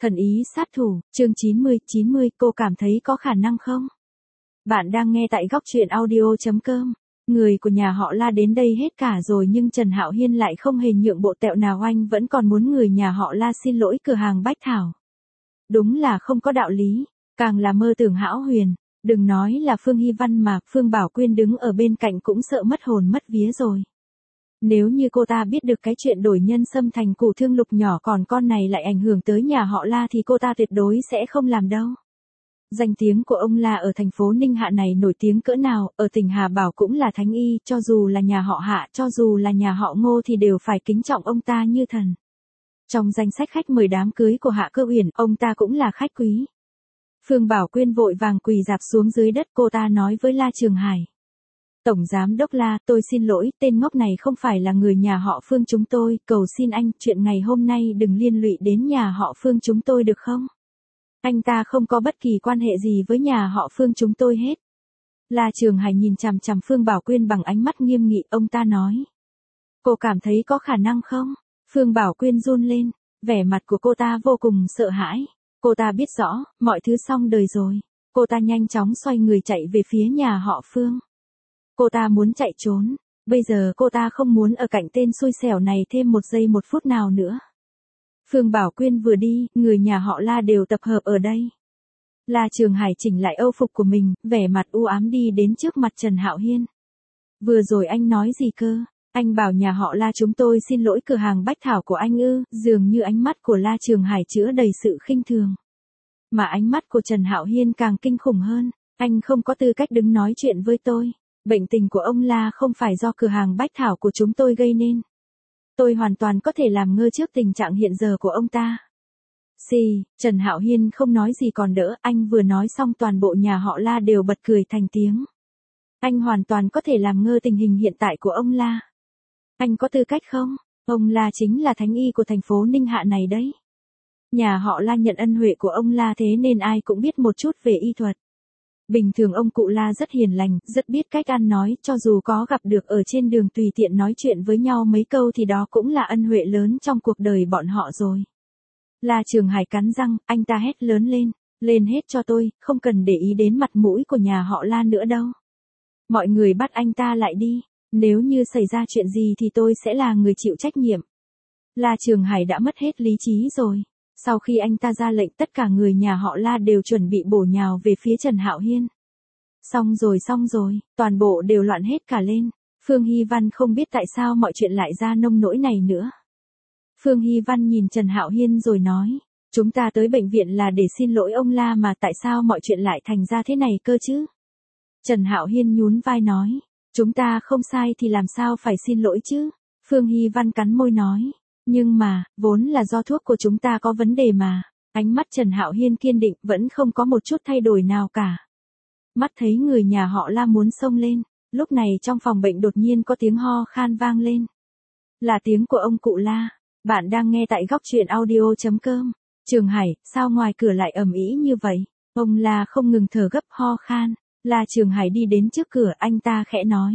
Thần ý sát thủ, chương 90, cô cảm thấy có khả năng không? Bạn đang nghe tại góc truyện audio.com. Người của nhà họ La đến đây hết cả rồi nhưng Trần Hạo Hiên lại không hề nhượng bộ tẹo nào, anh vẫn còn muốn người nhà họ La xin lỗi cửa hàng Bách Thảo. Đúng là không có đạo lý, càng là mơ tưởng hão huyền. Đừng nói là Phương Hy Văn mà Phương Bảo Quyên đứng ở bên cạnh cũng sợ mất hồn mất vía rồi. Nếu như cô ta biết được cái chuyện đổi nhân xâm thành củ thương lục nhỏ còn con này lại ảnh hưởng tới nhà họ La thì cô ta tuyệt đối sẽ không làm đâu. Danh tiếng của ông La ở thành phố Ninh Hạ này nổi tiếng cỡ nào, ở tỉnh Hà Bảo cũng là thánh y, cho dù là nhà họ Hạ, cho dù là nhà họ Ngô thì đều phải kính trọng ông ta như thần. Trong danh sách khách mời đám cưới của Hạ Cơ Uyển, ông ta cũng là khách quý. Phương Bảo Quyên vội vàng quỳ rạp xuống dưới đất, cô ta nói với La Trường Hải. Tổng Giám Đốc La, tôi xin lỗi, tên ngốc này không phải là người nhà họ Phương chúng tôi, cầu xin anh, chuyện ngày hôm nay đừng liên lụy đến nhà họ Phương chúng tôi được không? Anh ta không có bất kỳ quan hệ gì với nhà họ Phương chúng tôi hết. La Trường Hải nhìn chằm chằm Phương Bảo Quyên bằng ánh mắt nghiêm nghị, ông ta nói. Cô cảm thấy có khả năng không? Phương Bảo Quyên run lên, vẻ mặt của cô ta vô cùng sợ hãi. Cô ta biết rõ, mọi thứ xong đời rồi. Cô ta nhanh chóng xoay người chạy về phía nhà họ Phương. Cô ta muốn chạy trốn, bây giờ cô ta không muốn ở cạnh tên xui xẻo này thêm một giây một phút nào nữa. Phương Bảo Quyên vừa đi, người nhà họ La đều tập hợp ở đây. La Trường Hải chỉnh lại âu phục của mình, vẻ mặt u ám đi đến trước mặt Trần Hạo Hiên. Vừa rồi anh nói gì cơ? Anh bảo nhà họ La chúng tôi xin lỗi cửa hàng Bách Thảo của anh ư? Dường như ánh mắt của La Trường Hải chứa đầy sự khinh thường. Mà ánh mắt của Trần Hạo Hiên càng kinh khủng hơn, anh không có tư cách đứng nói chuyện với tôi. Bệnh tình của ông La không phải do cửa hàng Bách Thảo của chúng tôi gây nên. Tôi hoàn toàn có thể làm ngơ trước tình trạng hiện giờ của ông ta. Trần Hạo Hiên không nói gì còn đỡ, anh vừa nói xong toàn bộ nhà họ La đều bật cười thành tiếng. Anh hoàn toàn có thể làm ngơ tình hình hiện tại của ông La. Anh có tư cách không? Ông La chính là thánh y của thành phố Ninh Hạ này đấy. Nhà họ La nhận ân huệ của ông La thế nên ai cũng biết một chút về y thuật. Bình thường ông cụ La rất hiền lành, rất biết cách ăn nói, cho dù có gặp được ở trên đường tùy tiện nói chuyện với nhau mấy câu thì đó cũng là ân huệ lớn trong cuộc đời bọn họ rồi. La Trường Hải cắn răng, anh ta hét lớn lên hết cho tôi, không cần để ý đến mặt mũi của nhà họ La nữa đâu. Mọi người bắt anh ta lại đi, nếu như xảy ra chuyện gì thì tôi sẽ là người chịu trách nhiệm. La Trường Hải đã mất hết lý trí rồi. Sau khi anh ta ra lệnh tất cả người nhà họ La đều chuẩn bị bổ nhào về phía Trần Hạo Hiên. Xong rồi, toàn bộ đều loạn hết cả lên. Phương Hy Văn không biết tại sao mọi chuyện lại ra nông nỗi này nữa. Phương Hy Văn nhìn Trần Hạo Hiên rồi nói, chúng ta tới bệnh viện là để xin lỗi ông La mà tại sao mọi chuyện lại thành ra thế này cơ chứ? Trần Hạo Hiên nhún vai nói, chúng ta không sai thì làm sao phải xin lỗi chứ? Phương Hy Văn cắn môi nói. Nhưng mà, vốn là do thuốc của chúng ta có vấn đề mà. Ánh mắt Trần Hạo Hiên kiên định, vẫn không có một chút thay đổi nào cả. Mắt thấy người nhà họ La muốn xông lên, lúc này trong phòng bệnh đột nhiên có tiếng ho khan vang lên. Là tiếng của ông cụ La. Bạn đang nghe tại góc truyện audio.com. Trường Hải, sao ngoài cửa lại ầm ĩ như vậy? Ông La không ngừng thở gấp ho khan. La Trường Hải đi đến trước cửa, anh ta khẽ nói.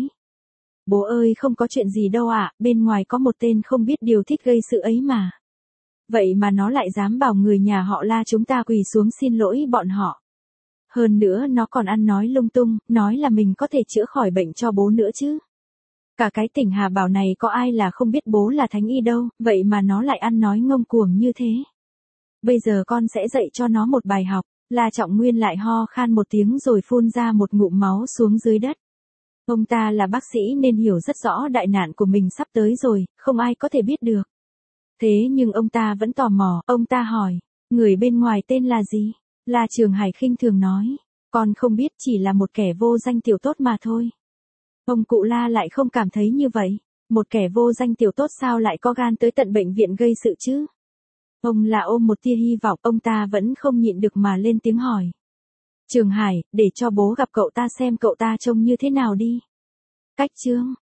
Bố ơi, không có chuyện gì đâu ạ, bên ngoài có một tên không biết điều thích gây sự ấy mà. Vậy mà nó lại dám bảo người nhà họ La chúng ta quỳ xuống xin lỗi bọn họ. Hơn nữa nó còn ăn nói lung tung, nói là mình có thể chữa khỏi bệnh cho bố nữa chứ. Cả cái tỉnh Hà Bảo này có ai là không biết bố là thánh y đâu, vậy mà nó lại ăn nói ngông cuồng như thế. Bây giờ con sẽ dạy cho nó một bài học. La Trọng Nguyên lại ho khan một tiếng rồi phun ra một ngụm máu xuống dưới đất. Ông ta là bác sĩ nên hiểu rất rõ đại nạn của mình sắp tới rồi, không ai có thể biết được. Thế nhưng ông ta vẫn tò mò, ông ta hỏi, người bên ngoài tên là gì? La Trường Hải khinh thường nói, con không biết, chỉ là một kẻ vô danh tiểu tốt mà thôi. Ông cụ La lại không cảm thấy như vậy, một kẻ vô danh tiểu tốt sao lại có gan tới tận bệnh viện gây sự chứ? Ông là ôm một tia hy vọng, ông ta vẫn không nhịn được mà lên tiếng hỏi. Trường Hải, để cho bố gặp cậu ta xem cậu ta trông như thế nào đi. Cách chương